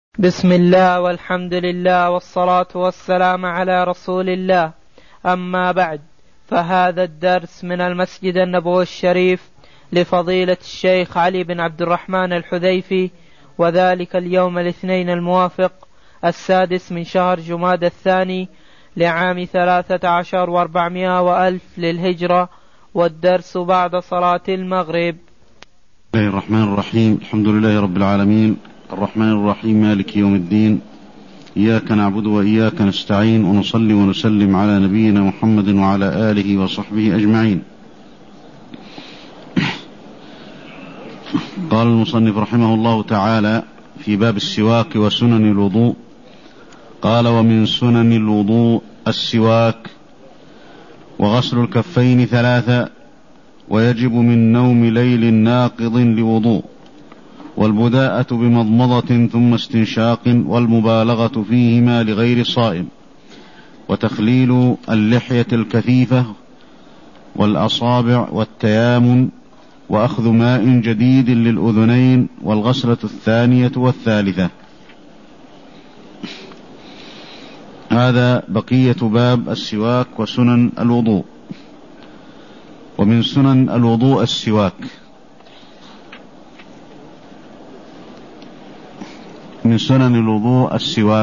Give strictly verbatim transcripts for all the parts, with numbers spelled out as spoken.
بسم الله والحمد لله والصلاة والسلام على رسول الله. أما بعد، فهذا الدرس من المسجد النبوي الشريف لفضيلة الشيخ علي بن عبد الرحمن الحذيفي، وذلك اليوم الاثنين الموافق السادس من شهر جمادى الثاني لعام ثلاثة عشر واربعمائة وألف للهجرة، والدرس بعد صلاة المغرب. بسم الله الرحمن الرحيم. الحمد لله رب العالمين، الرحمن الرحيم، مالك يوم الدين، إياك نعبد وإياك نستعين، ونصلي ونسلم على نبينا محمد وعلى آله وصحبه أجمعين. قال المصنف رحمه الله تعالى في باب السواك وسنن الوضوء، قال: ومن سنن الوضوء السواك، وغسل الكفين ثلاثة، ويجب من نوم ليل ناقض لوضوء، والبداءة بمضمضة ثم استنشاق، والمبالغة فيهما لغير صائم، وتخليل اللحية الكثيفة والأصابع، والتيامن، وأخذ ماء جديد للأذنين، والغسلة الثانية والثالثة. هذا بقية باب السواك وسنن الوضوء. ومن سنن الوضوء السواك، من سنن الوضوء السواك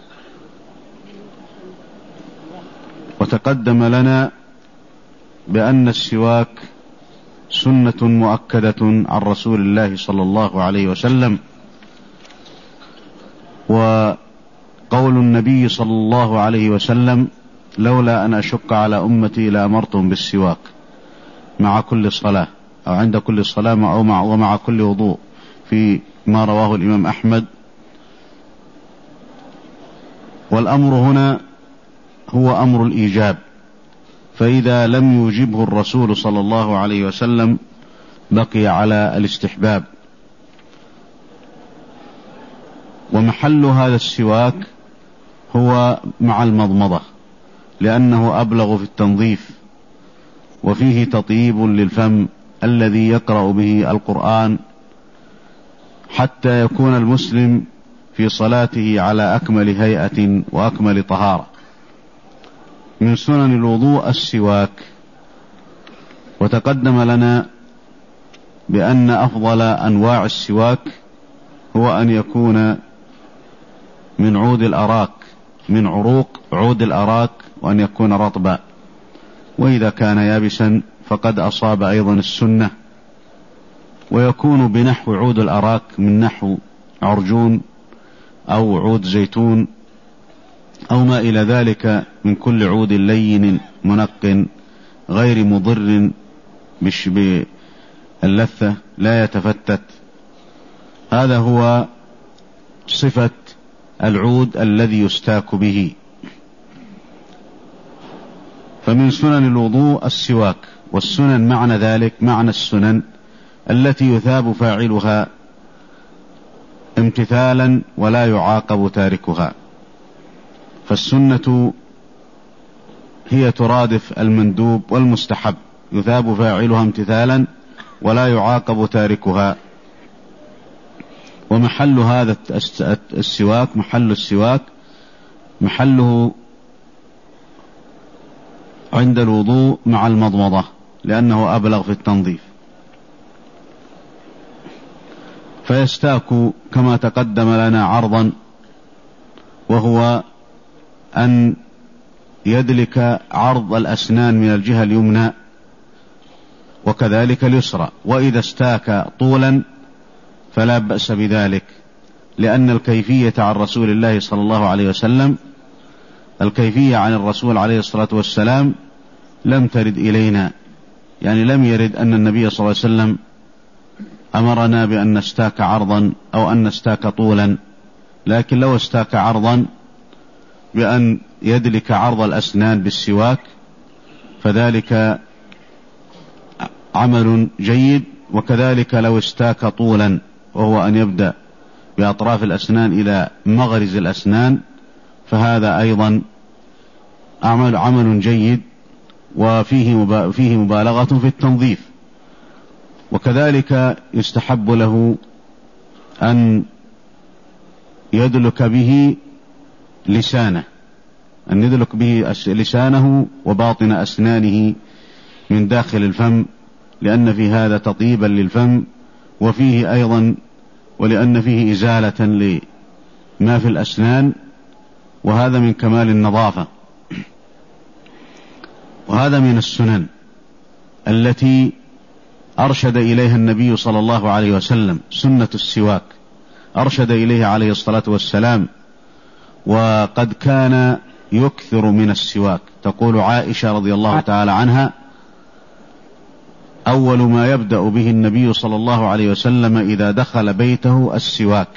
وتقدم لنا بأن السواك سنة مؤكدة عن رسول الله صلى الله عليه وسلم، وقول النبي صلى الله عليه وسلم: لولا أن أشق على أمتي لأمرتهم بالسواك مع كل صلاة، أو عند كل صلاة، أو مع ومع كل وضوء، في ما رواه الإمام أحمد. والأمر هنا هو أمر الإيجاب، فإذا لم يوجبه الرسول صلى الله عليه وسلم بقي على الاستحباب. ومحل هذا السواك هو مع المضمضة، لأنه أبلغ في التنظيف، وفيه تطيب للفم الذي يقرأ به القرآن، حتى يكون المسلم في صلاته على أكمل هيئة وأكمل طهارة. من سنن الوضوء السواك، وتقدم لنا بأن أفضل أنواع السواك هو أن يكون من عود الأراك، من عروق عود الأراك، وأن يكون رطبا، وإذا كان يابسا فقد أصاب أيضا السنة. ويكون بنحو عود الأراك، من نحو عرجون أو عود زيتون أو ما إلى ذلك، من كل عود لين منق غير مضر باللثة، لا يتفتت. هذا هو صفة العود الذي يستاك به. فمن سنن الوضوء السواك، والسنن معنى ذلك معنى السنن التي يثاب فاعلها امتثالا ولا يعاقب تاركها. فالسنة هي ترادف المندوب والمستحب، يثاب فاعلها امتثالا ولا يعاقب تاركها. ومحل هذا السواك، محل السواك محله عند الوضوء مع المضمضة، لأنه أبلغ في التنظيف. فيستاك كما تقدم لنا عرضا، وهو أن يدلك عرض الأسنان من الجهة اليمنى وكذلك اليسرى. وإذا استاك طولا فلا بأس بذلك، لأن الكيفية عن رسول الله صلى الله عليه وسلم، الكيفية عن الرسول عليه الصلاة والسلام لم ترد إلينا، يعني لم يرد أن النبي صلى الله عليه وسلم أمرنا بأن نستاك عرضا أو أن نستاك طولا. لكن لو استاك عرضا بأن يدلك عرض الأسنان بالسواك فذلك عمل جيد. وكذلك لو استاك طولا، وهو أن يبدأ بأطراف الأسنان إلى مغرز الأسنان، فهذا أيضا عمل عمل جيد، وفيه فيه مبالغة في التنظيف. وكذلك يستحب له أن يدلك به لسانه، أن يدلك به لسانه وباطن أسنانه من داخل الفم، لأن في هذا تطيبا للفم، وفيه أيضا ولأن فيه إزالة لما في الأسنان، وهذا من كمال النظافة. وهذا من السنن التي أرشد إليها النبي صلى الله عليه وسلم، سنة السواك أرشد إليه عليه الصلاة والسلام، وقد كان يكثر من السواك. تقول عائشة رضي الله تعالى عنها: أول ما يبدأ به النبي صلى الله عليه وسلم إذا دخل بيته السواك.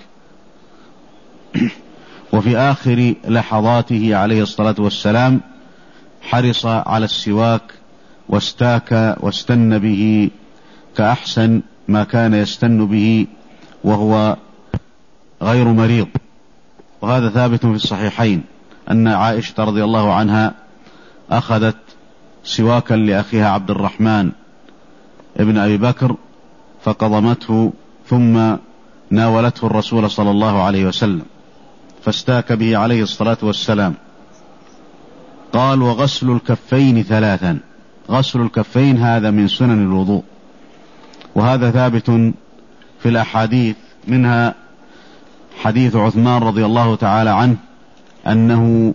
وفي آخر لحظاته عليه الصلاة والسلام حرص على السواك واستاك واستن به كأحسن ما كان يستن به وهو غير مريض. وهذا ثابت في الصحيحين أن عائشة رضي الله عنها أخذت سواكا لأخيها عبد الرحمن ابن أبي بكر فقضمته ثم ناولته الرسول صلى الله عليه وسلم فاستاك به عليه الصلاة والسلام. قال: وغسل الكفين ثلاثا. غسل الكفين هذا من سنن الوضوء، وهذا ثابت في الأحاديث، منها حديث عثمان رضي الله تعالى عنه أنه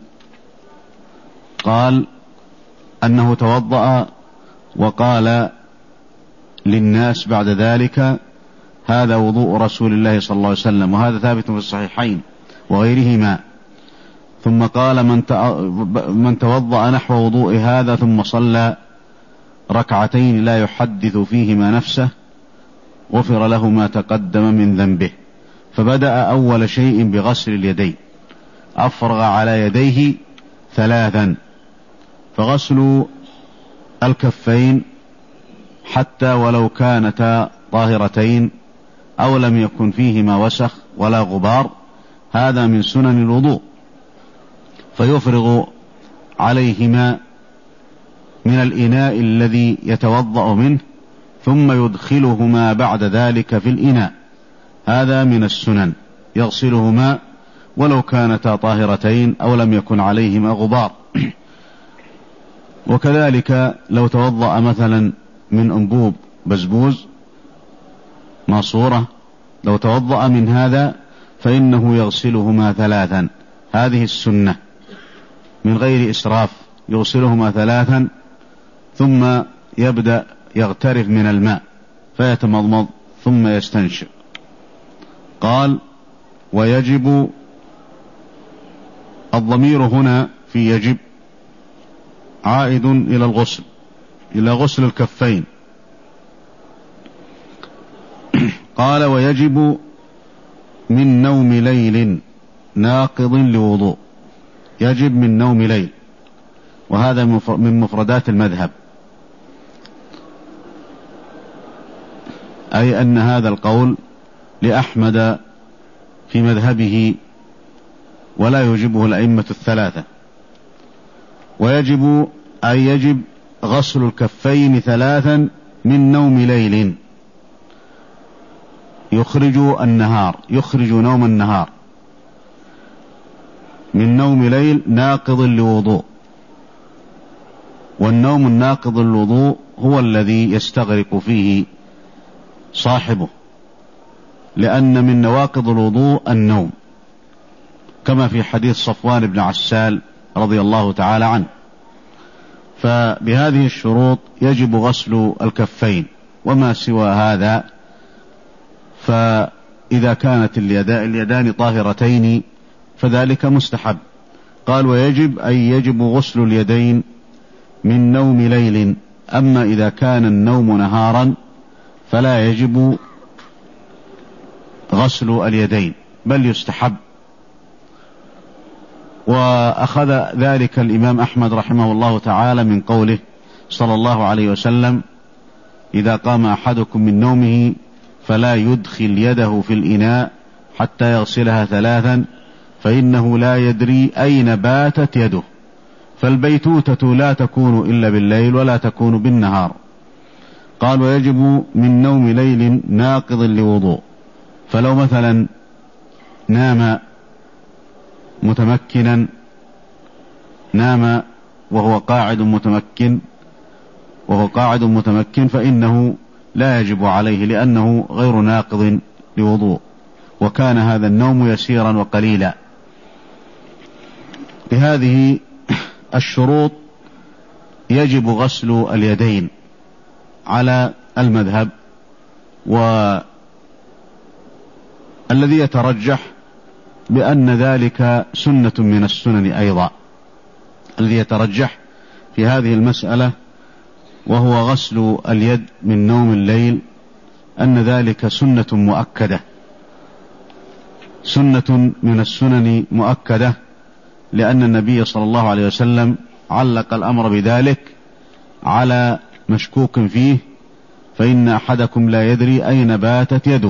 قال أنه توضأ وقال للناس بعد ذلك: هذا وضوء رسول الله صلى الله عليه وسلم، وهذا ثابت في الصحيحين وغيرهما. ثم قال: من توضأ نحو وضوء هذا ثم صلى ركعتين لا يحدث فيهما نفسه غفر له ما تقدم من ذنبه. فبدأ أول شيء بغسل اليدين، أفرغ على يديه ثلاثا. فغسل الكفين حتى ولو كانتا طاهرتين أو لم يكن فيهما وسخ ولا غبار، هذا من سنن الوضوء. فيفرغ عليهما من الإناء الذي يتوضأ منه ثم يدخلهما بعد ذلك في الإناء، هذا من السنن، يغسلهما ولو كانتا طاهرتين أو لم يكن عليهما غبار. وكذلك لو توضأ مثلا من أنبوب بزبوز ماصورة، لو توضأ من هذا فإنه يغسلهما ثلاثا، هذه السنة من غير إسراف، يغسلهما ثلاثا ثم يبدأ يغترف من الماء فيتمضمض ثم يستنشق. قال: ويجب، الضمير هنا في يجب عائد إلى الغسل، إلى غسل الكفين. قال: ويجب من نوم ليل ناقض لوضوء. يجب من نوم ليل، وهذا من مفردات المذهب، أي أن هذا القول لأحمد في مذهبه ولا يجبه الأئمة الثلاثة. ويجب أي يجب غسل الكفين ثلاثا من نوم ليل، يخرج النهار، يخرج نوم النهار، من نوم ليل ناقض لوضوء. والنوم الناقض للوضوء هو الذي يستغرق فيه صاحبه، لأن من نواقض الوضوء النوم، كما في حديث صفوان بن عسال رضي الله تعالى عنه. فبهذه الشروط يجب غسل الكفين، وما سوى هذا فإذا كانت اليدان طاهرتين فذلك مستحب. قال: ويجب أي يجب غسل اليدين من نوم ليل. أما إذا كان النوم نهارا فلا يجب غسل اليدين، بل يستحب. وأخذ ذلك الإمام أحمد رحمه الله تعالى من قوله صلى الله عليه وسلم: إذا قام أحدكم من نومه فلا يدخل يده في الإناء حتى يغسلها ثلاثا فإنه لا يدري أين باتت يده. فالبيتوتة لا تكون إلا بالليل ولا تكون بالنهار. قال: ويجب من نوم ليل ناقض لوضوء. فلو مثلا نام متمكنا نام وهو قاعد متمكن وهو قاعد متمكن فإنه لا يجب عليه، لأنه غير ناقض لوضوء، وكان هذا النوم يسيرا وقليلا. بهذه الشروط يجب غسل اليدين على المذهب، والذي يترجح بأن ذلك سنة من السنن أيضا. الذي يترجح في هذه المسألة وهو غسل اليد من نوم الليل أن ذلك سنة مؤكدة، سنة من السنن مؤكدة، لأن النبي صلى الله عليه وسلم علق الأمر بذلك على مشكوك فيه، فإن أحدكم لا يدري أين باتت يده.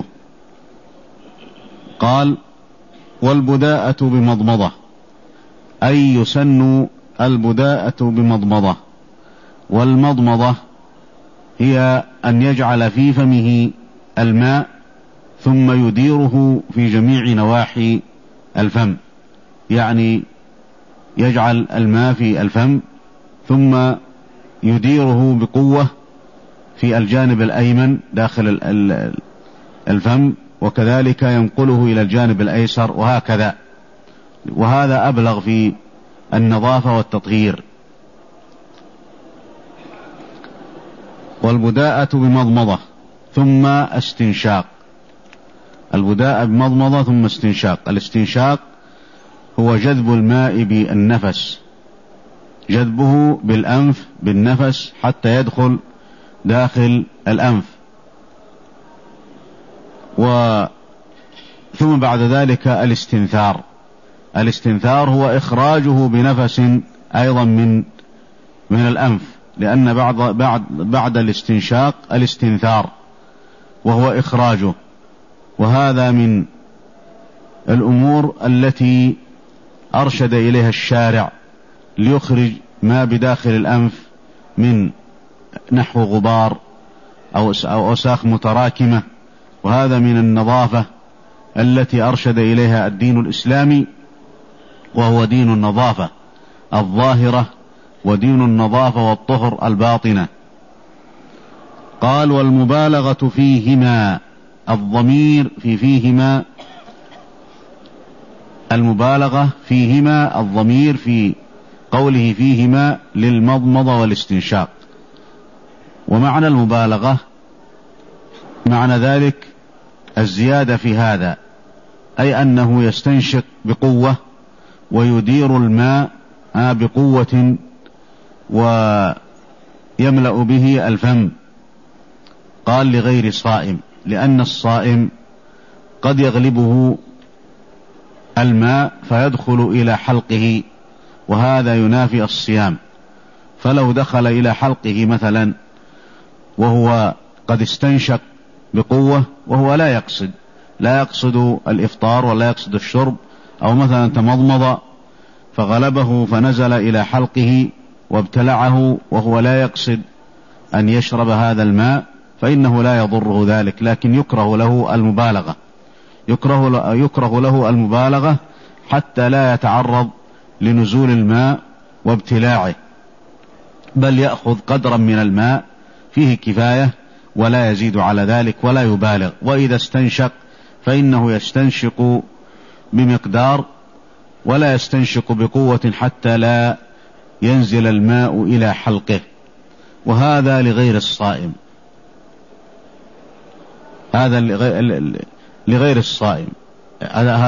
قال: والبداءة بمضمضة، أي يسن البداءة بمضمضة. والمضمضة هي أن يجعل في فمه الماء ثم يديره في جميع نواحي الفم، يعني يجعل الماء في الفم ثم يديره بقوة في الجانب الأيمن داخل الفم، وكذلك ينقله إلى الجانب الأيسر، وهكذا، وهذا أبلغ في النظافة والتطهير. والبداءة بمضمضة ثم استنشاق. البداءة بمضمضة ثم استنشاق. الاستنشاق هو جذب الماء بالنفس، جذبه بالأنف بالنفس حتى يدخل داخل الأنف، و ثم بعد ذلك الاستنثار. الاستنثار هو إخراجه بنفس أيضا من من الأنف، لأن بعد بعد بعد الاستنشاق الاستنثار وهو إخراجه، وهذا من الأمور التي أرشد إليها الشارع ليخرج ما بداخل الأنف من نحو غبار أو أوساخ متراكمة، وهذا من النظافة التي أرشد إليها الدين الإسلامي، وهو دين النظافة الظاهرة ودين النظافة والطهر الباطنة. قال: والمبالغة فيهما. الضمير في فيهما، المبالغة فيهما، الضمير في قوله فيهما للمضمضة والاستنشاق. ومعنى المبالغة معنى ذلك الزيادة في هذا، أي أنه يستنشق بقوة ويدير الماء بقوة ويملأ به الفم. قال: لغير صائم، لأن الصائم قد يغلبه الماء فيدخل إلى حلقه، وهذا ينافي الصيام. فلو دخل إلى حلقه مثلا وهو قد استنشق بقوة وهو لا يقصد لا يقصد الإفطار ولا يقصد الشرب، أو مثلا تمضمض فغلبه فنزل إلى حلقه وابتلعه وهو لا يقصد أن يشرب هذا الماء، فإنه لا يضره ذلك، لكن يكره له المبالغة يكره يكره له المبالغة حتى لا يتعرض لنزول الماء وابتلاعه، بل يأخذ قدرا من الماء فيه كفاية ولا يزيد على ذلك ولا يبالغ. وإذا استنشق فإنه يستنشق بمقدار ولا يستنشق بقوة حتى لا ينزل الماء إلى حلقه، وهذا لغير الصائم. هذا لغير الصائم هذا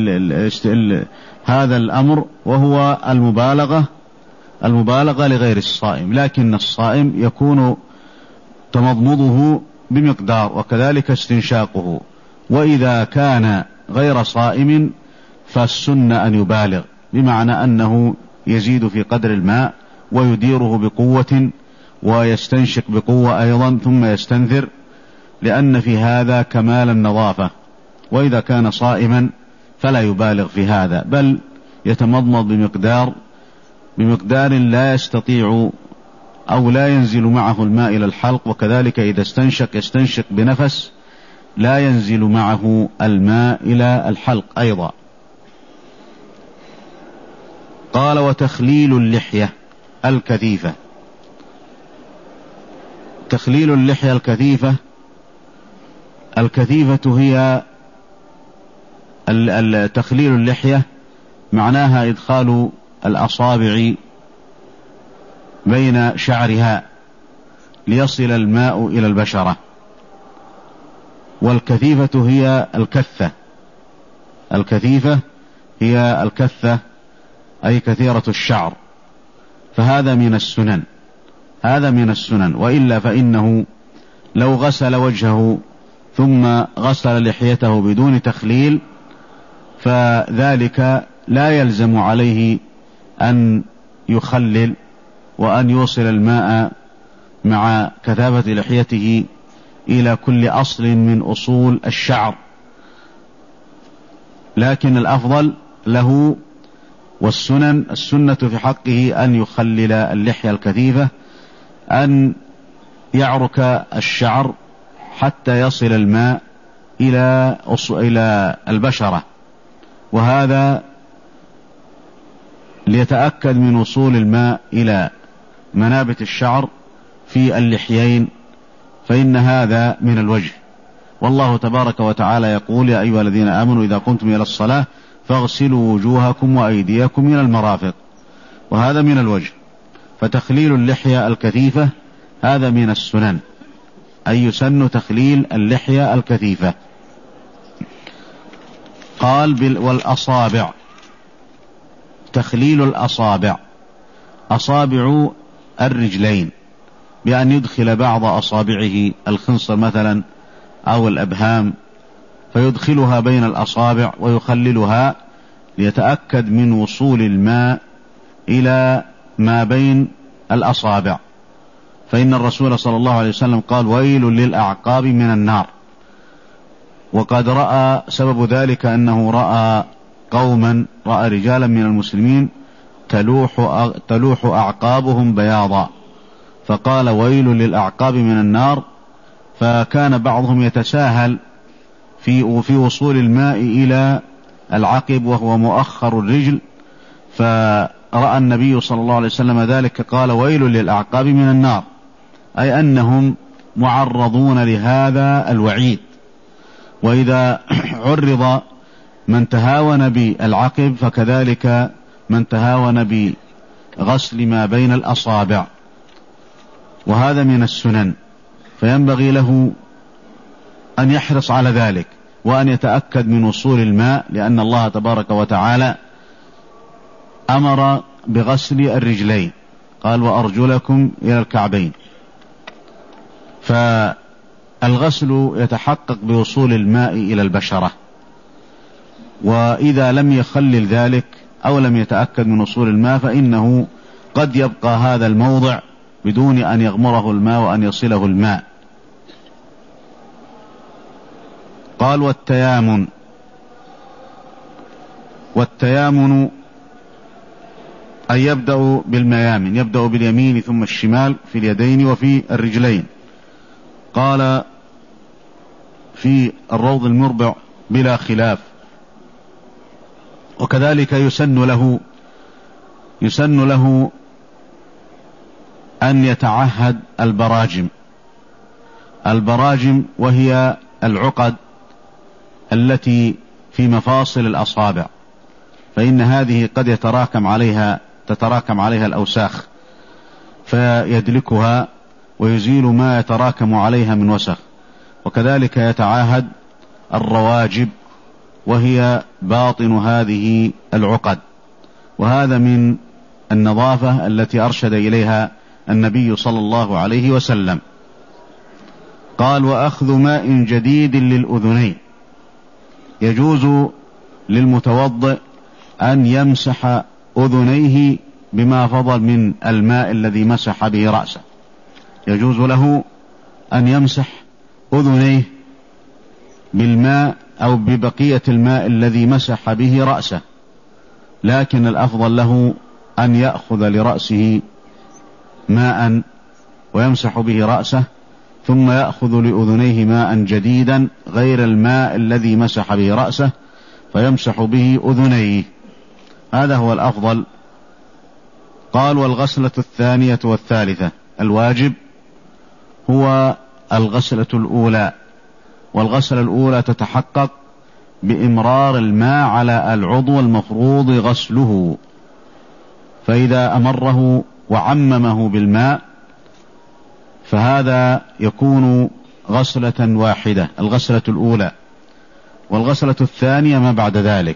هذا الأمر، وهو المبالغة المبالغة لغير الصائم. لكن الصائم يكون تمضمضه بمقدار وكذلك استنشاقه. وإذا كان غير صائم فالسنة أن يبالغ، بمعنى أنه يزيد في قدر الماء ويديره بقوة ويستنشق بقوة أيضا ثم يستنثر، لأن في هذا كمال النظافة. وإذا كان صائما فلا يبالغ في هذا، بل يتمضمض بمقدار بمقدار لا يستطيع أو لا ينزل معه الماء إلى الحلق، وكذلك إذا استنشق يستنشق بنفس لا ينزل معه الماء إلى الحلق أيضا. قال: وتخليل اللحية الكثيفة. تخليل اللحية الكثيفة الكثيفة هي تخليل اللحية معناها إدخال الأصابع بين شعرها ليصل الماء إلى البشرة. والكثيفة هي الكثة، الكثيفة هي الكثة أي كثيرة الشعر، فهذا من السنن، هذا من السنن. وإلا فإنه لو غسل وجهه ثم غسل لحيته بدون تخليل فذلك لا يلزم عليه أن يخلل وأن يوصل الماء مع كثافة لحيته إلى كل أصل من أصول الشعر، لكن الأفضل له والسنن السنة في حقه أن يخلل اللحية الكثيفة، أن يعرك الشعر حتى يصل الماء إلى إلى البشرة، وهذا ليتأكد من وصول الماء إلى منابت الشعر في اللحيين، فإن هذا من الوجه. والله تبارك وتعالى يقول: يا أيها الذين آمنوا إذا قمتم إلى الصلاة فاغسلوا وجوهكم وأيديكم إلى المرافق، وهذا من الوجه. فتخليل اللحية الكثيفة هذا من السنن، أي يسن تخليل اللحية الكثيفة. قال: والأصابع، تخليل الأصابع، أصابع الرجلين، بأن يدخل بعض أصابعه الخنصر مثلا أو الأبهام فيدخلها بين الأصابع ويخللها ليتأكد من وصول الماء إلى ما بين الأصابع، فإن الرسول صلى الله عليه وسلم قال: ويل للأعقاب من النار. وقد رأى سبب ذلك أنه رأى قوما رأى رجالا من المسلمين تلوح, تلوح أعقابهم بياضا، فقال: ويل للأعقاب من النار. فكان بعضهم يتساهل في في وصول الماء إلى العقب وهو مؤخر الرجل، فرأى النبي صلى الله عليه وسلم ذلك قال: ويل للأعقاب من النار، أي أنهم معرضون لهذا الوعيد. وإذا عرض من تهاون بالعقب فكذلك من تهاون بغسل ما بين الأصابع، وهذا من السنن، فينبغي له أن يحرص على ذلك وأن يتأكد من وصول الماء، لأن الله تبارك وتعالى أمر بغسل الرجلين، قال: وأرجلكم إلى الكعبين. فالغسل يتحقق بوصول الماء إلى البشرة، وإذا لم يخلل ذلك أو لم يتأكد من وصول الماء فإنه قد يبقى هذا الموضع بدون أن يغمره الماء وأن يصله الماء. قال: والتيامن، والتيامن أن يبدأ بالميامن، يبدأ باليمين ثم الشمال في اليدين وفي الرجلين. قال في الروض المربع: بلا خلاف. وكذلك يسن له يسن له أن يتعهد البراجم، البراجم وهي العقد التي في مفاصل الأصابع، فإن هذه قد يتراكم عليها تتراكم عليها الأوساخ فيدلكها ويزيل ما يتراكم عليها من وسخ. وكذلك يتعاهد الرواجب وهي باطن هذه العقد، وهذا من النظافة التي أرشد إليها النبي صلى الله عليه وسلم. قال: وأخذ ماء جديد للأذنين، يجوز للمتوضئ أن يمسح أذنيه بما فضل من الماء الذي مسح به رأسه، يجوز له أن يمسح أذنيه بالماء أو ببقية الماء الذي مسح به رأسه، لكن الأفضل له أن يأخذ لرأسه ماء ويمسح به رأسه ثم يأخذ لأذنيه ماء جديدا غير الماء الذي مسح به رأسه فيمسح به أذنيه، هذا هو الأفضل قال: والغسلة الثانية والثالثة. الواجب هو الغسلة الأولى، والغسلة الأولى تتحقق بإمرار الماء على العضو المفروض غسله، فإذا أمره وعممه بالماء فهذا يكون غسلة واحدة، الغسلة الأولى. والغسلة الثانية ما بعد ذلك.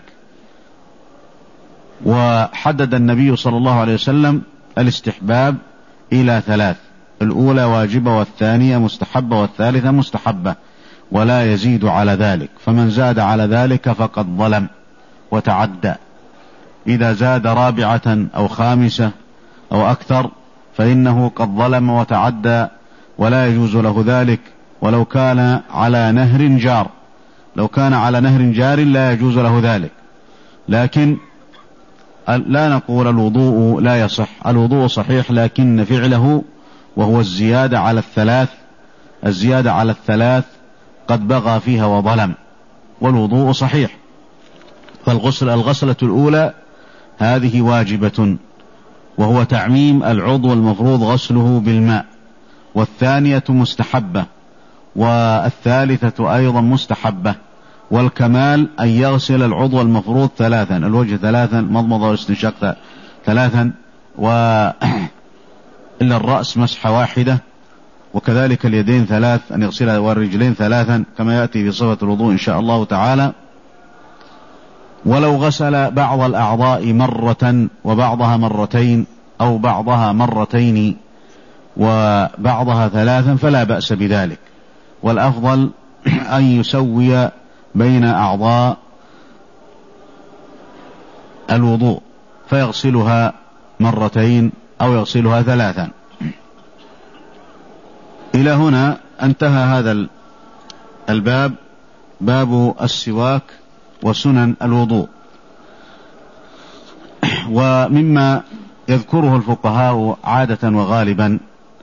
وحدد النبي صلى الله عليه وسلم الاستحباب إلى ثلاث: الأولى واجبة، والثانية مستحبة، والثالثة مستحبة، ولا يزيد على ذلك. فمن زاد على ذلك فقد ظلم وتعدى. إذا زاد رابعة أو خامسة أو أكثر فإنه قد ظلم وتعدى، ولا يجوز له ذلك ولو كان على نهر جار. لو كان على نهر جار لا يجوز له ذلك. لكن لا نقول الوضوء لا يصح، الوضوء صحيح، لكن فعله وهو الزيادة على الثلاث الزيادة على الثلاث قد بغى فيها وظلم، والوضوء صحيح. فالغسل الغسلة الأولى هذه واجبة، وهو تعميم العضو المفروض غسله بالماء، والثانية مستحبة، والثالثة أيضا مستحبة. والكمال أن يغسل العضو المفروض ثلاثا: الوجه ثلاثا، مضمضة واستنشاق ثلاثا، وإلا الرأس مسحة واحدة، وكذلك اليدين ثلاث أن يغسلها، والرجلين ثلاثا كما يأتي في صفة الوضوء إن شاء الله تعالى. ولو غسل بعض الأعضاء مرة وبعضها مرتين، أو بعضها مرتين وبعضها ثلاثا فلا بأس بذلك. والأفضل أن يسوي بين أعضاء الوضوء فيغسلها مرتين أو يغسلها ثلاثا. إلى هنا انتهى هذا الباب، باب السواك وسنن الوضوء. ومما يذكره الفقهاء عادة وغالبا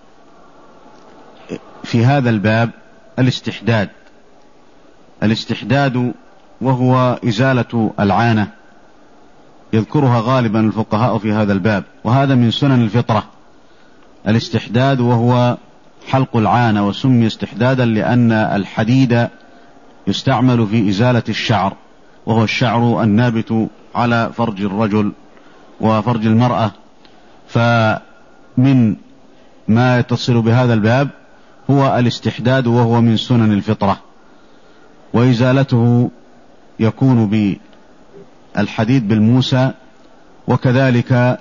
في هذا الباب الاستحداد الاستحداد وهو إزالة العانة، يذكرها غالبا الفقهاء في هذا الباب، وهذا من سنن الفطرة. الاستحداد وهو حلق العانة، وسمي استحدادا لأن الحديد يستعمل في إزالة الشعر، وهو الشعر النابت على فرج الرجل وفرج المرأة. فمن ما يتصل بهذا الباب هو الاستحداد، وهو من سنن الفطرة، وإزالته يكون بالحديد بالموسى، وكذلك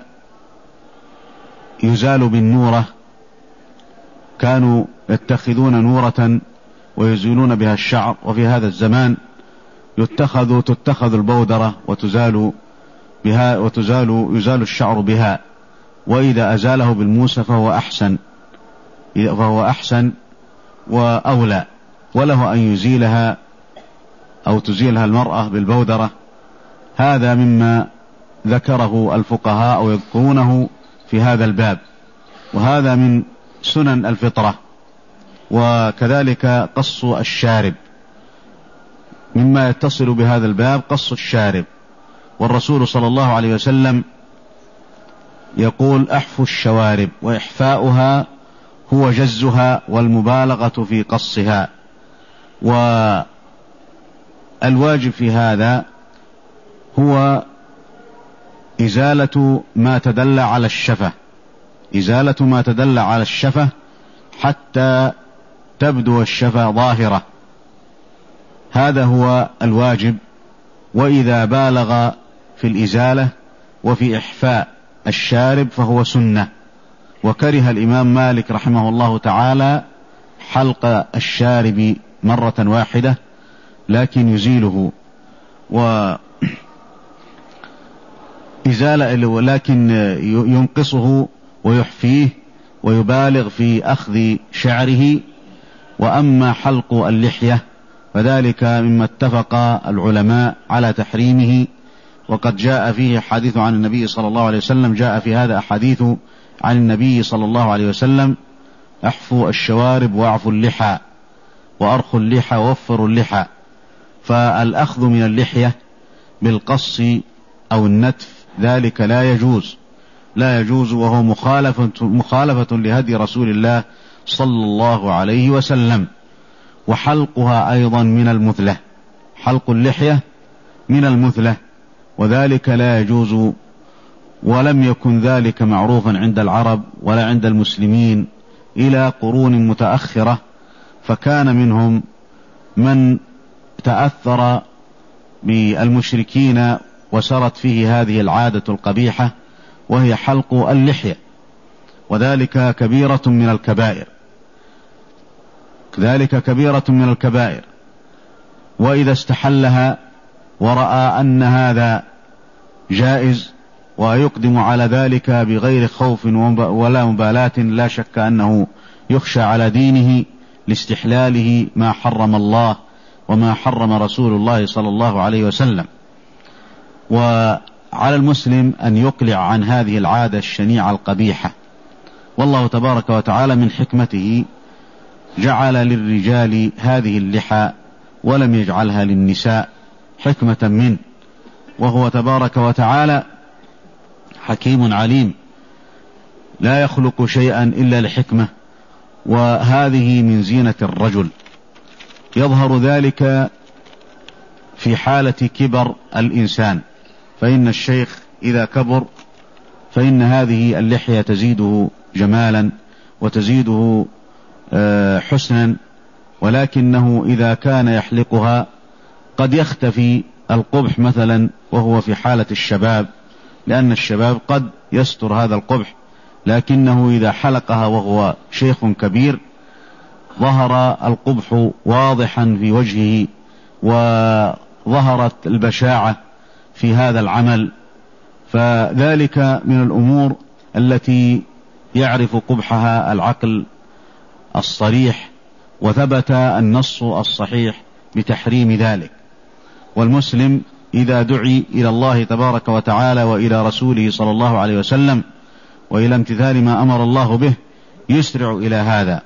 يزال بالنورة. كانوا يتخذون نورة ويزيلون بها الشعر، وفي هذا الزمان يتخذ تتخذ البودرة وتزال بها وتزال يزال الشعر بها. وإذا أزاله بالموسى فهو أحسن فهو أحسن وأولى، وله أن يزيلها أو تزيلها المرأة بالبودرة. هذا مما ذكره الفقهاء أو يذكرونه في هذا الباب، وهذا من سنن الفطرة. وكذلك قص الشارب، مما يتصل بهذا الباب قص الشارب. والرسول صلى الله عليه وسلم يقول: أحفوا الشوارب، وإحفاؤها هو جزها والمبالغة في قصها. والواجب في هذا هو إزالة ما تدل على الشفة إزالة ما تدل على الشفة حتى تبدو الشفة ظاهرة، هذا هو الواجب. وإذا بالغ في الإزالة وفي إحفاء الشارب فهو سنة. وكره الإمام مالك رحمه الله تعالى حلق الشارب مرة واحدة، لكن يزيله وإزالة، لكن ينقصه ويحفيه ويبالغ في أخذ شعره. وأما حلق اللحية فذلك مما اتفق العلماء على تحريمه، وقد جاء فيه حديث عن النبي صلى الله عليه وسلم جاء في هذا أحاديث عن النبي صلى الله عليه وسلم: احفوا الشوارب واعفوا اللحى، وأرخوا اللحى ووفروا اللحى. فالأخذ من اللحية بالقص أو النتف ذلك لا يجوز، لا يجوز، وهو مخالفة, مخالفة لهدي رسول الله صلى الله عليه وسلم. وحلقها أيضا من المثلة، حلق اللحية من المثلة، وذلك لا يجوز، ولم يكن ذلك معروفا عند العرب ولا عند المسلمين إلى قرون متأخرة، فكان منهم من تأثر بالمشركين وسرت فيه هذه العادة القبيحة، وهي حلق اللحية، وذلك كبيرة من الكبائر، ذلك كبيرة من الكبائر. وإذا استحلها ورأى أن هذا جائز ويقدم على ذلك بغير خوف ولا مبالاة، لا شك أنه يخشى على دينه لاستحلاله ما حرم الله وما حرم رسول الله صلى الله عليه وسلم. وعلى المسلم أن يقلع عن هذه العادة الشنيعة القبيحة. والله تبارك وتعالى من حكمته جعل للرجال هذه اللحى ولم يجعلها للنساء حكمة منه، وهو تبارك وتعالى حكيم عليم لا يخلق شيئا إلا لحكمة، وهذه من زينة الرجل. يظهر ذلك في حالة كبر الإنسان، فإن الشيخ إذا كبر فإن هذه اللحية تزيده جمالا وتزيده حسنا، ولكنه إذا كان يحلقها قد يختفي القبح مثلا وهو في حالة الشباب، لأن الشباب قد يستر هذا القبح، لكنه إذا حلقها وهو شيخ كبير ظهر القبح واضحا في وجهه، وظهرت البشاعة في هذا العمل. فذلك من الأمور التي يعرف قبحها العقل الصريح، وثبت النص الصحيح بتحريم ذلك. والمسلم إذا دعي إلى الله تبارك وتعالى وإلى رسوله صلى الله عليه وسلم وإلى امتثال ما أمر الله به يسرع إلى هذا.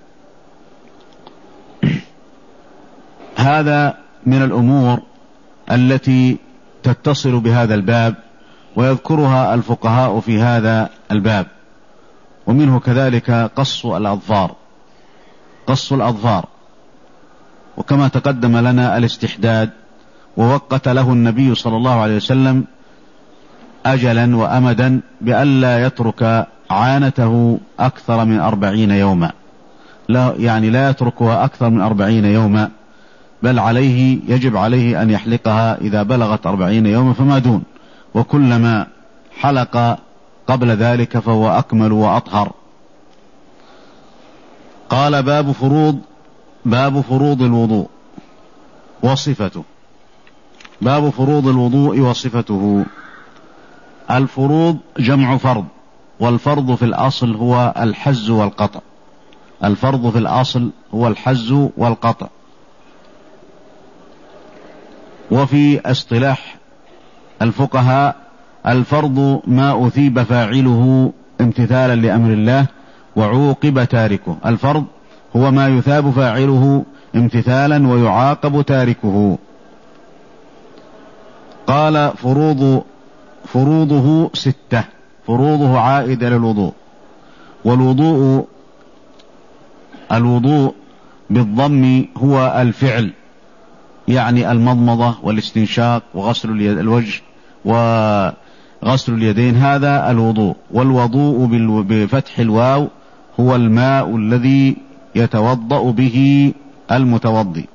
هذا من الأمور التي تتصل بهذا الباب ويذكرها الفقهاء في هذا الباب. ومنه كذلك قص الأظفار، قص الأظفار، وكما تقدم لنا الاستحداد، ووقت له النبي صلى الله عليه وسلم أجلا وأمدا بألا يترك عانته أكثر من أربعين يوما، لا يعني لا يتركها أكثر من أربعين يوما، بل عليه يجب عليه أن يحلقها إذا بلغت أربعين يوما فما دون، وكلما حلق قبل ذلك فهو أكمل وأطهر. قال باب فروض باب فروض الوضوء وصفته. باب فروض الوضوء وصفته. الفروض جمع فرض، والفرض في الأصل هو الحز والقطع. الفرض في الأصل هو الحز والقطع. وفي اصطلاح الفقهاء الفرض ما أثيب فاعله امتثالا لأمر الله وعوقب تاركه. الفرض هو ما يثاب فاعله امتثالا ويعاقب تاركه. قال فروض فروضه ستة. فروضه عائدة للوضوء. والوضوء الوضوء بالضم هو الفعل، يعني المضمضة والاستنشاق وغسل الوجه وغسل اليدين، هذا الوضوء. والوضوء بفتح الواو هو الماء الذي يتوضأ به المتوضي.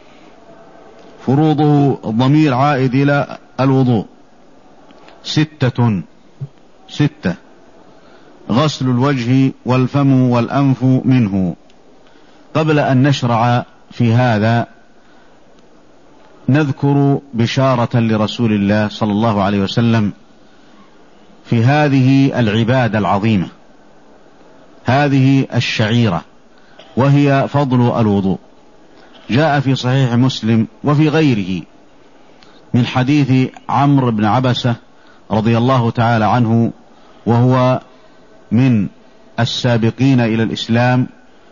فروضه ضمير عائد إلى الوضوء ستة ستة: غسل الوجه والفم والأنف منه. قبل أن نشرع في هذا نذكر بشارة لرسول الله صلى الله عليه وسلم في هذه العبادة العظيمة، هذه الشعيرة، وهي فضل الوضوء. جاء في صحيح مسلم وفي غيره من حديث عمرو بن عبسة رضي الله تعالى عنه، وهو من السابقين إلى الإسلام،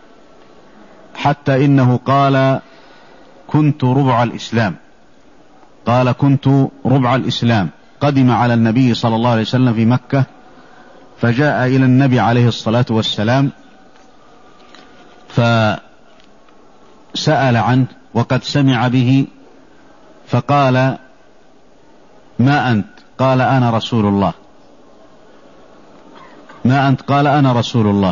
حتى إنه قال كنت ربع الإسلام قال كنت ربع الإسلام قدم على النبي صلى الله عليه وسلم في مكة فجاء إلى النبي عليه الصلاة والسلام فسأل عنه وقد سمع به، فقال: ما أنت؟ قال: أنا رسول الله. ما أنت؟ قال: أنا رسول الله،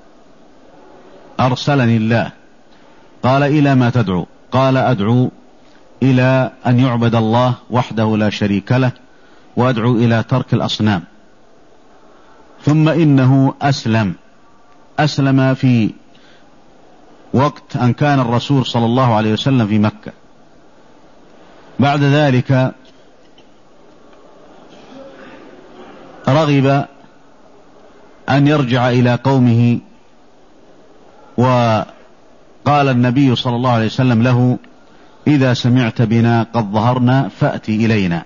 أرسلني الله. قال: إلى ما تدعو؟ قال: أدعو إلى أن يعبد الله وحده لا شريك له، وأدعو إلى ترك الأصنام. ثم إنه أسلم أسلم في وقت أن كان الرسول صلى الله عليه وسلم في مكة. بعد ذلك رغب أن يرجع إلى قومه، وقال النبي صلى الله عليه وسلم له: إذا سمعت بنا قد ظهرنا فأتي إلينا.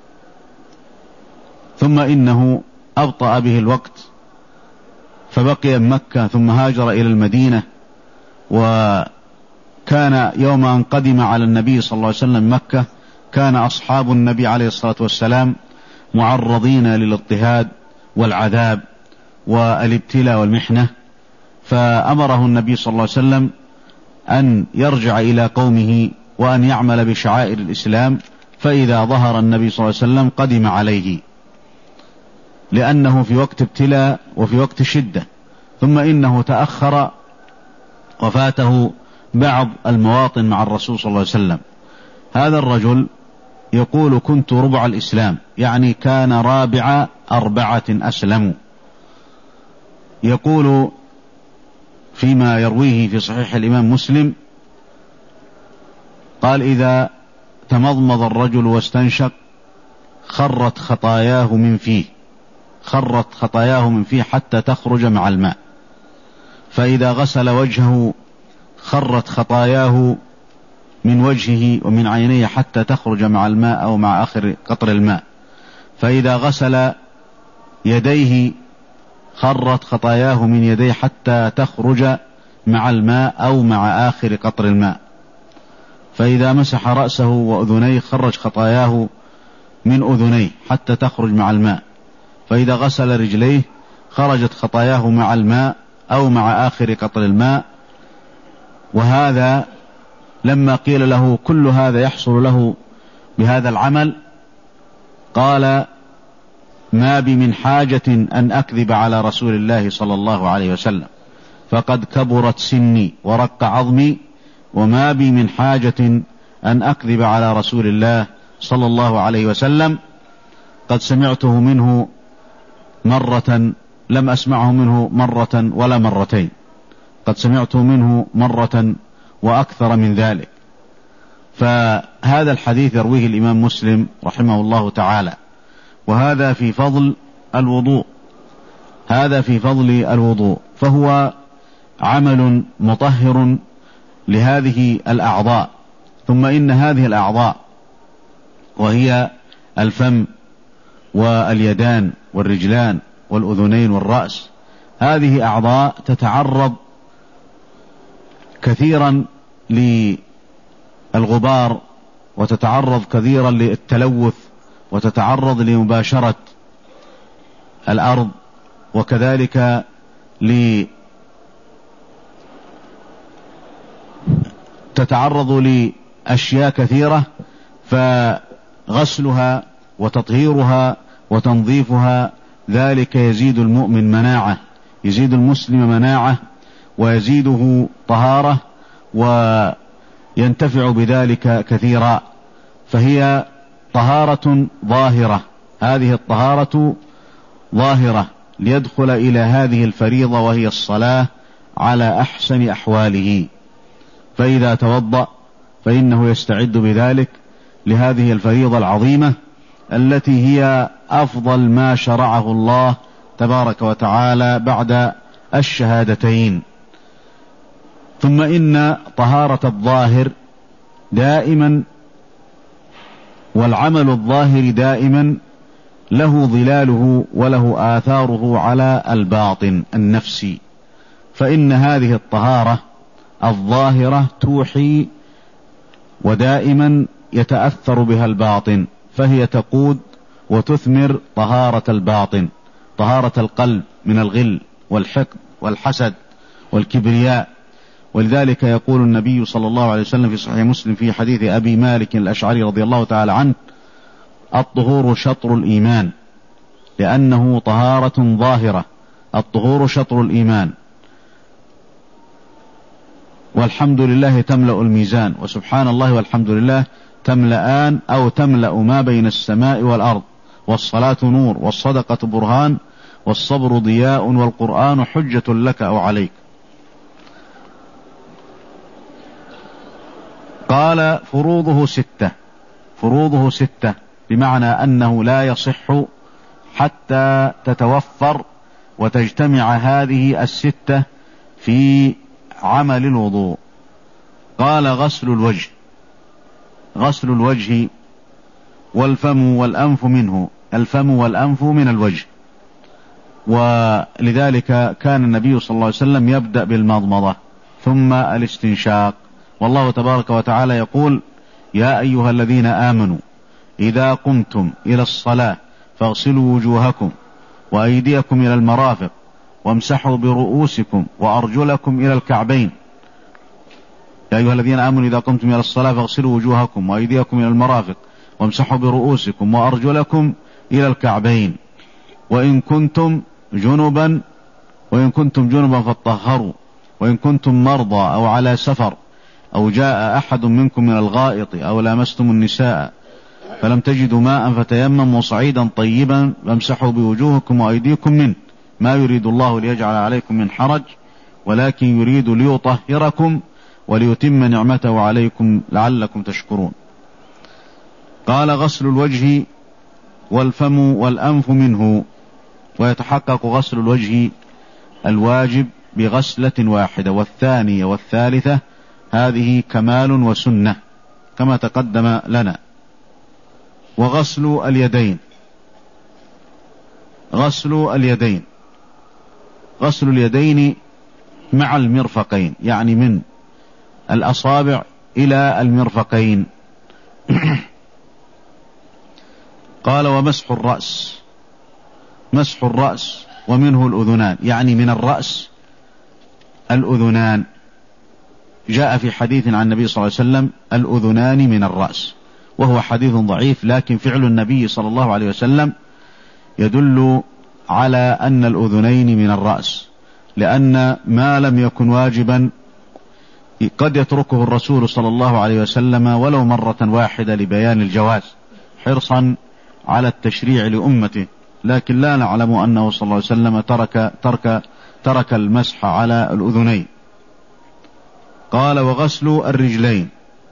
ثم إنه أبطأ به الوقت فبقي بمكة، ثم هاجر إلى المدينة. وكان يوم أن قدم على النبي صلى الله عليه وسلم مكة كان أصحاب النبي عليه الصلاة والسلام معرضين للاضطهاد والعذاب والابتلاء والمحنة، فأمره النبي صلى الله عليه وسلم أن يرجع إلى قومه وأن يعمل بشعائر الإسلام، فإذا ظهر النبي صلى الله عليه وسلم قدم عليه، لأنه في وقت ابتلاء وفي وقت شدة. ثم إنه تأخر وفاته بعض المواطن مع الرسول صلى الله عليه وسلم. هذا الرجل يقول: كنت ربع الإسلام، يعني كان رابع أربعة أسلموا. يقول فيما يرويه في صحيح الإمام مسلم قال: إذا تمضمض الرجل واستنشق خرت خطاياه من فيه خرت خطاياه من فيه حتى تخرج مع الماء، فإذا غسل وجهه خرت خطاياه من وجهه ومن عينيه حتى تخرج مع الماء أو مع آخر قطر الماء، فإذا غسل يديه خرت خطاياه من يديه حتى تخرج مع الماء أو مع آخر قطر الماء، فإذا مسح رأسه وأذنيه خرج خطاياه من أذنيه حتى تخرج مع الماء، فإذا غسل رجليه خرجت خطاياه مع الماء أو مع آخر قطر الماء. وهذا لما قيل له كل هذا يحصل له بهذا العمل قال: ما بي من حاجة أن أكذب على رسول الله صلى الله عليه وسلم، فقد كبرت سني ورق عظمي، وما بي من حاجة أن أكذب على رسول الله صلى الله عليه وسلم. قد سمعته منه مرة، لم أسمعه منه مرة ولا مرتين، قد سمعته منه مرة وأكثر من ذلك. فهذا الحديث يرويه الإمام مسلم رحمه الله تعالى، وهذا في فضل الوضوء هذا في فضل الوضوء فهو عمل مطهر لهذه الأعضاء. ثم إن هذه الأعضاء وهي الفم واليدان والرجلان والأذنين والرأس، هذه أعضاء تتعرض كثيرا للغبار، وتتعرض كثيرا للتلوث، وتتعرض لمباشرة الأرض، وكذلك تتعرض لأشياء كثيرة، فغسلها وتطهيرها وتنظيفها ذلك يزيد المؤمن مناعة، يزيد المسلم مناعة، ويزيده طهارة، وينتفع بذلك كثيرا. فهي طهارة ظاهرة، هذه الطهارة ظاهرة ليدخل إلى هذه الفريضة وهي الصلاة على أحسن أحواله. فإذا توضأ فإنه يستعد بذلك لهذه الفريضة العظيمة التي هي أفضل ما شرعه الله تبارك وتعالى بعد الشهادتين. ثم إن طهارة الظاهر دائما، والعمل الظاهر دائما له ظلاله وله آثاره على الباطن النفسي، فإن هذه الطهارة الظاهرة توحي ودائما يتأثر بها الباطن، فهي تقود وتثمر طهارة الباطن، طهارة القلب من الغل والحقد والحسد والكبرياء. ولذلك يقول النبي صلى الله عليه وسلم في صحيح مسلم في حديث أبي مالك الأشعري رضي الله تعالى عنه: الطهور شطر الإيمان، لأنه طهارة ظاهرة. الطهور شطر الإيمان، والحمد لله تملأ الميزان، وسبحان الله والحمد لله تملأان أو تملأ ما بين السماء والأرض، والصلاة نور، والصدقة برهان، والصبر ضياء، والقرآن حجة لك أو عليك. قال: فروضه ستة. فروضه ستة بمعنى أنه لا يصح حتى تتوفر وتجتمع هذه الستة في عمل الوضوء. قال: غسل الوجه. غسل الوجه والفم والأنف منه. الفم والأنف من الوجه، ولذلك كان النبي صلى الله عليه وسلم يبدأ بالمضمضة ثم الاستنشاق. والله تبارك وتعالى يقول: يا أيها الذين آمنوا إذا قمتم إلى الصلاة فاغسلوا وجوهكم وأيديكم إلى المرافق وامسحوا برؤوسكم وأرجلكم إلى الكعبين. يا أيها الذين آمنوا إذا قمتم إلى الصلاة فاغسلوا وجوهكم وأيديكم إلى المرافق وامسحوا برؤوسكم وأرجلكم إلى الكعبين، وإن كنتم جنبا وإن كنتم جنبا فاطهروا، وإن كنتم مرضى أو على سفر أو جاء أحد منكم من الغائط أو لامستم النساء فلم تجدوا ماء فتيمموا صعيدا طيبا فامسحوا بوجوهكم وأيديكم منه، ما يريد الله ليجعل عليكم من حرج ولكن يريد ليطهركم وليتم نعمته عليكم لعلكم تشكرون. قال: غسل الوجه والفم والأنف منه. ويتحقق غسل الوجه الواجب بغسلة واحدة، والثانية والثالثة هذه كمال وسنة كما تقدم لنا. وغسل اليدين. غسل اليدين غسل اليدين مع المرفقين، يعني من الأصابع إلى المرفقين. قال: ومسح الرأس. مسح الرأس ومنه الأذنان، يعني من الرأس الأذنان. جاء في حديث عن النبي صلى الله عليه وسلم: الأذنان من الرأس، وهو حديث ضعيف، لكن فعل النبي صلى الله عليه وسلم يدل على أن الأذنين من الرأس، لأن ما لم يكن واجبا قد يتركه الرسول صلى الله عليه وسلم ولو مرة واحدة لبيان الجواز حرصا على التشريع لأمته، لكن لا نعلم أنه صلى الله عليه وسلم ترك, ترك, ترك المسح على الأذنين. قال: وغسل الرجلين.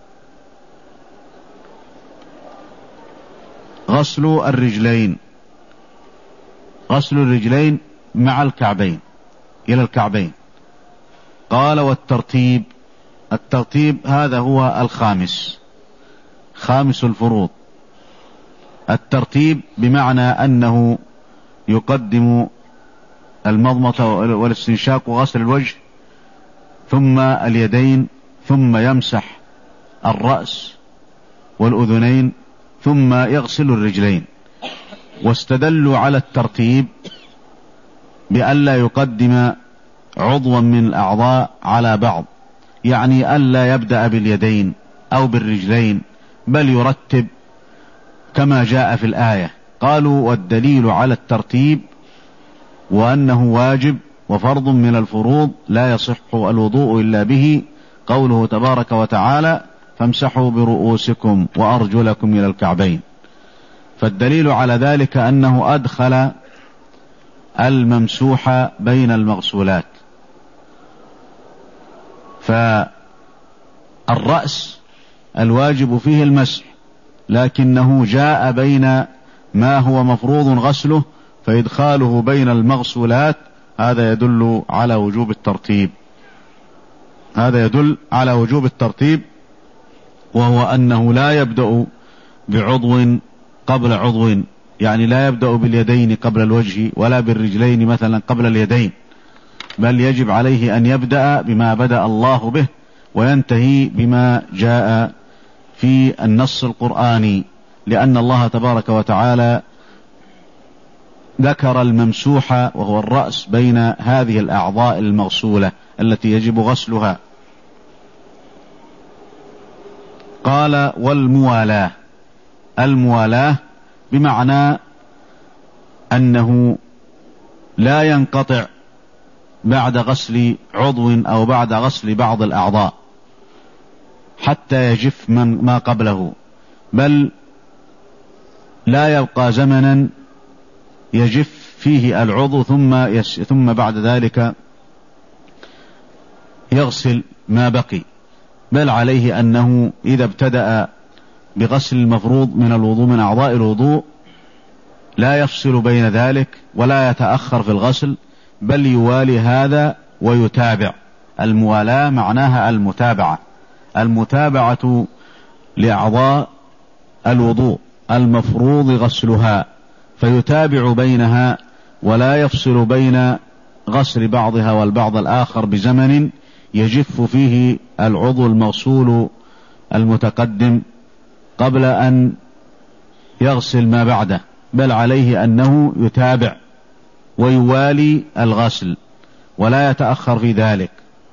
غسل الرجلين غسل الرجلين مع الكعبين إلى الكعبين. قال: والترتيب. الترتيب هذا هو الخامس، خامس الفروض. الترتيب بمعنى أنه يقدم المضمضة والاستنشاق وغسل الوجه ثم اليدين ثم يمسح الرأس والأذنين ثم يغسل الرجلين. واستدلوا على الترتيب بألا يقدم عضوا من الأعضاء على بعض، يعني ألا يبدأ باليدين أو بالرجلين بل يرتب كما جاء في الآية. قالوا: والدليل على الترتيب وأنه واجب وفرض من الفروض لا يصح الوضوء إلا به قوله تبارك وتعالى: فامسحوا برؤوسكم وأرجلكم إلى الكعبين. فالدليل على ذلك أنه أدخل الممسوح بين المغسولات. فالرأس الواجب فيه المسح، لكنه جاء بين ما هو مفروض غسله، فإدخاله بين المغسولات هذا يدل على وجوب الترتيب. هذا يدل على وجوب الترتيب، وهو أنه لا يبدأ بعضو قبل عضو، يعني لا يبدأ باليدين قبل الوجه ولا بالرجلين مثلا قبل اليدين، بل يجب عليه أن يبدأ بما بدأ الله به وينتهي بما جاء في النص القرآني، لأن الله تبارك وتعالى ذكر الممسوح وهو الرأس بين هذه الأعضاء المغسولة التي يجب غسلها. قال والموالاة. الموالاة بمعنى أنه لا ينقطع بعد غسل عضو أو بعد غسل بعض الأعضاء حتى يجف من ما قبله، بل لا يبقى زمنا يجف فيه العضو ثم يس ثم بعد ذلك يغسل ما بقي، بل عليه أنه إذا ابتدأ بغسل المفروض من الوضوء من أعضاء الوضوء لا يفصل بين ذلك ولا يتأخر في الغسل، بل يوالي هذا ويتابع. الموالاة معناها المتابعة، المتابعة لأعضاء الوضوء المفروض غسلها، فيتابع بينها ولا يفصل بين غسل بعضها والبعض الآخر بزمن يجف فيه العضو المغسول المتقدم قبل أن يغسل ما بعده، بل عليه أنه يتابع ويوالي الغسل ولا يتأخر في ذلك.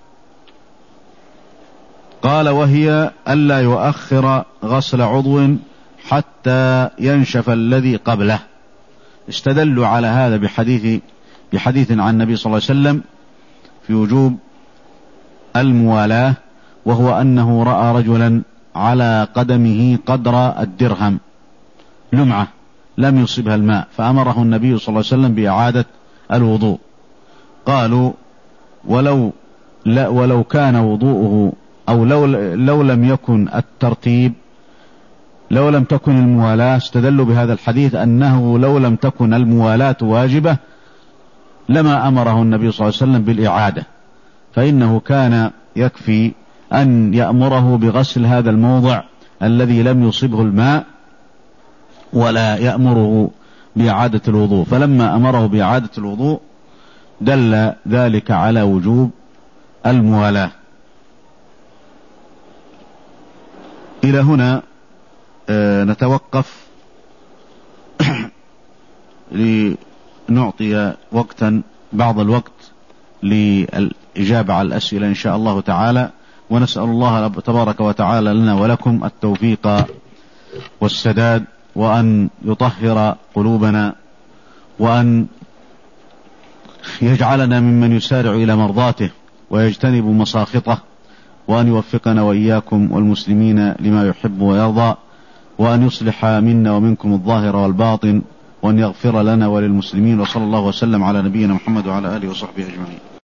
قال وهي ألا يؤخر غسل عضو حتى ينشف الذي قبله. استدلوا على هذا بحديث بحديث عن النبي صلى الله عليه وسلم في وجوب الموالاة، وهو أنه رأى رجلا على قدمه قدر الدرهم لمعة لم يصبها الماء، فأمره النبي صلى الله عليه وسلم بإعادة الوضوء. قالوا ولو لا ولو كان وضوءه أو لو, لو لم يكن الترتيب لو لم تكن الموالاة، استدلوا بهذا الحديث أنه لو لم تكن الموالاة واجبة لما أمره النبي صلى الله عليه وسلم بالإعادة، فإنه كان يكفي أن يأمره بغسل هذا الموضع الذي لم يصبه الماء ولا يأمره بإعادة الوضوء. فلما أمره بإعادة الوضوء دل ذلك على وجوب الموالاة. إلى هنا آه نتوقف لنعطي وقتا بعض الوقت للإجابة على الأسئلة إن شاء الله تعالى، ونسأل الله تبارك وتعالى لنا ولكم التوفيق والسداد، وأن يطهر قلوبنا، وأن يجعلنا ممن يسارع إلى مرضاته ويجتنب مساخطه، وأن يوفقنا وإياكم والمسلمين لما يحب ويرضى، وأن يصلح منا ومنكم الظاهر والباطن، وأن يغفر لنا وللمسلمين. وصلى الله وسلم على نبينا محمد وعلى آله وصحبه أجمعين.